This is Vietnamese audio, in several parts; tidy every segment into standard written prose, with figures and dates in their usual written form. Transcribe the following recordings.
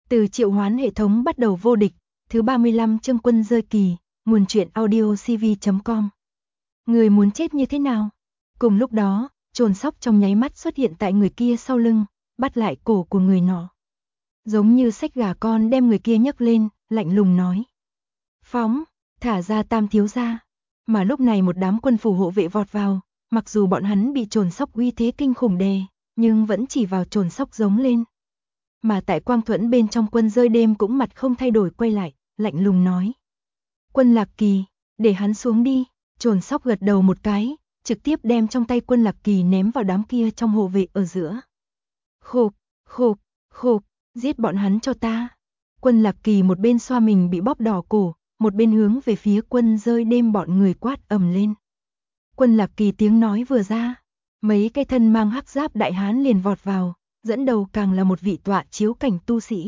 Từ triệu hoán hệ thống bắt đầu vô địch, thứ 35 chương quân rơi kỳ, nguồn truyện audio cv.com. Người muốn chết như thế nào? Cùng lúc đó, trồn sóc trong nháy mắt xuất hiện tại người kia sau lưng, bắt lại cổ của người nọ. Giống như xách gà con đem người kia nhấc lên, lạnh lùng nói. Phóng, thả ra Tam thiếu gia. Mà lúc này một đám quân phủ hộ vệ vọt vào, mặc dù bọn hắn bị trồn sóc uy thế kinh khủng đè, nhưng vẫn chỉ vào trồn sóc giống lên. Mà tại Quang Thuẫn bên trong quân rơi đêm cũng mặt không thay đổi quay lại, lạnh lùng nói. Quân Lạc Kỳ, để hắn xuống đi, trồn sóc gật đầu một cái, trực tiếp đem trong tay quân Lạc Kỳ ném vào đám kia trong hộ vệ ở giữa. Khục, khục, khục, giết bọn hắn cho ta. Quân Lạc Kỳ một bên xoa mình bị bóp đỏ cổ, một bên hướng về phía quân rơi đêm bọn người quát ầm lên. Quân Lạc Kỳ tiếng nói vừa ra, mấy cái thân mang hắc giáp đại hán liền vọt vào, dẫn đầu càng là một vị tọa chiếu cảnh tu sĩ.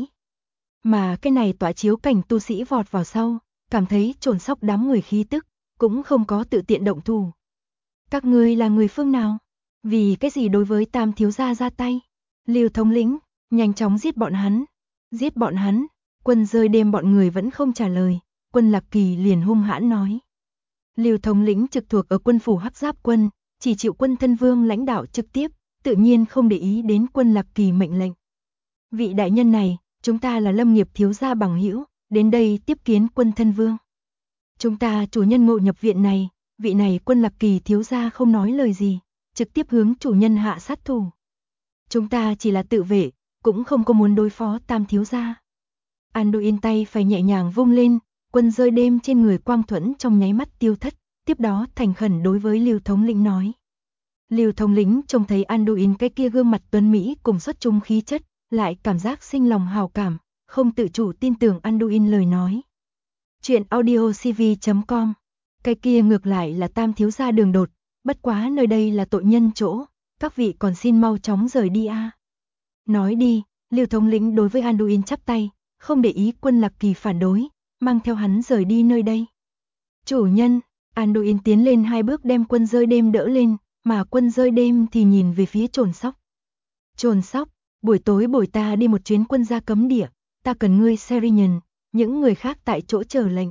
Mà cái này tọa chiếu cảnh tu sĩ vọt vào sau, cảm thấy trồn sóc đám người khí tức, cũng không có tự tiện động thủ. Các ngươi là người phương nào? Vì cái gì đối với Tam thiếu gia ra tay? Lưu thống lĩnh, nhanh chóng giết bọn hắn. Giết bọn hắn. Quân rơi đêm bọn người vẫn không trả lời, quân Lạc Kỳ liền hung hãn nói. Lưu thống lĩnh trực thuộc ở quân phủ hắc giáp quân, chỉ chịu quân thân vương lãnh đạo trực tiếp, tự nhiên không để ý đến quân Lạc Kỳ mệnh lệnh. Vị đại nhân này, chúng ta là Lâm Nghiệp thiếu gia bằng hữu, đến đây tiếp kiến quân thân vương. Chúng ta chủ nhân ngộ nhập viện này, vị này quân Lạc Kỳ thiếu gia không nói lời gì, trực tiếp hướng chủ nhân hạ sát thủ. Chúng ta chỉ là tự vệ, cũng không có muốn đối phó Tam thiếu gia. Anduin tay phải nhẹ nhàng vung lên, quân rơi đêm trên người Quang Thuẫn trong nháy mắt tiêu thất, tiếp đó thành khẩn đối với Lưu thống lĩnh nói. Lưu thống lĩnh trông thấy Anduin cái kia gương mặt tuấn mỹ cùng xuất trung khí chất, lại cảm giác sinh lòng hào cảm, không tự chủ tin tưởng Anduin lời nói. Chuyện audio cv.com. Cái kia ngược lại là Tam thiếu gia đường đột, bất quá nơi đây là tội nhân chỗ, các vị còn xin mau chóng rời đi a. Nói đi, Lưu thống lĩnh đối với Anduin chắp tay, không để ý quân Lạc Kỳ phản đối, mang theo hắn rời đi nơi đây. Chủ nhân, Anduin tiến lên 2 bước đem quân rơi đêm đỡ lên, mà quân rơi đêm thì nhìn về phía trồn sóc. Trồn sóc, buổi tối bồi ta đi một chuyến quân gia cấm địa, ta cần ngươi Serian, những người khác tại chỗ chờ lệnh.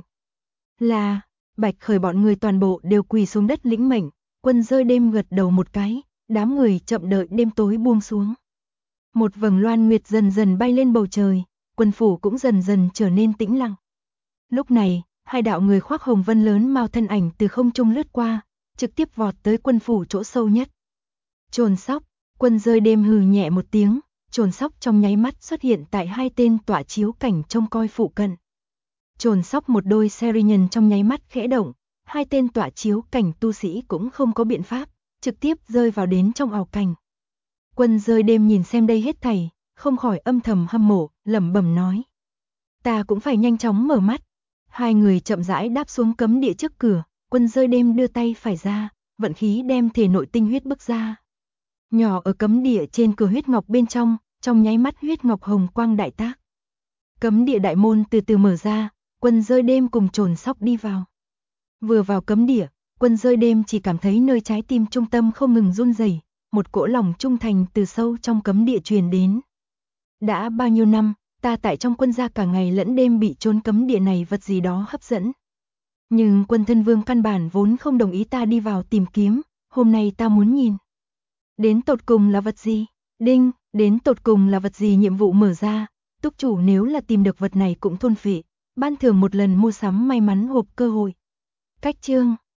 Là, Bạch Khởi bọn người toàn bộ đều quỳ xuống đất lĩnh mệnh, quân rơi đêm gật đầu một cái, đám người chậm đợi đêm tối buông xuống. Một vầng loan nguyệt dần dần bay lên bầu trời, quân phủ cũng dần dần trở nên tĩnh lặng. Lúc này, 2 đạo người khoác hồng vân lớn mao thân ảnh từ không trung lướt qua, trực tiếp vọt tới quân phủ chỗ sâu nhất. Trồn sóc, quân rơi đêm hừ nhẹ một tiếng, trồn sóc trong nháy mắt xuất hiện tại 2 tên tọa chiếu cảnh trông coi phụ cận. Trồn sóc một đôi Serian trong nháy mắt khẽ động, 2 tên tọa chiếu cảnh tu sĩ cũng không có biện pháp, trực tiếp rơi vào đến trong ảo cảnh. Quân rơi đêm nhìn xem đây hết thảy, không khỏi âm thầm hâm mộ, lẩm bẩm nói. Ta cũng phải nhanh chóng mở mắt. 2 người chậm rãi đáp xuống cấm địa trước cửa, quân rơi đêm đưa tay phải ra, vận khí đem thể nội tinh huyết bức ra. Nhỏ ở cấm địa trên cửa huyết ngọc bên trong nháy mắt huyết ngọc hồng quang đại tác. Cấm địa đại môn từ từ mở ra, quân rơi đêm cùng trồn sóc đi vào. Vừa vào cấm địa, quân rơi đêm chỉ cảm thấy nơi trái tim trung tâm không ngừng run rẩy, một cỗ lòng trung thành từ sâu trong cấm địa truyền đến. Đã bao nhiêu năm, ta tại trong quân gia cả ngày lẫn đêm bị trốn cấm địa này vật gì đó hấp dẫn. Nhưng quân thân vương căn bản vốn không đồng ý ta đi vào tìm kiếm, hôm nay ta muốn nhìn. Đến tột cùng là vật gì? Đinh, đến tột cùng là vật gì nhiệm vụ mở ra, túc chủ nếu là tìm được vật này cũng thôn phệ, ban thưởng một lần mua sắm may mắn hộp cơ hội. Cách chương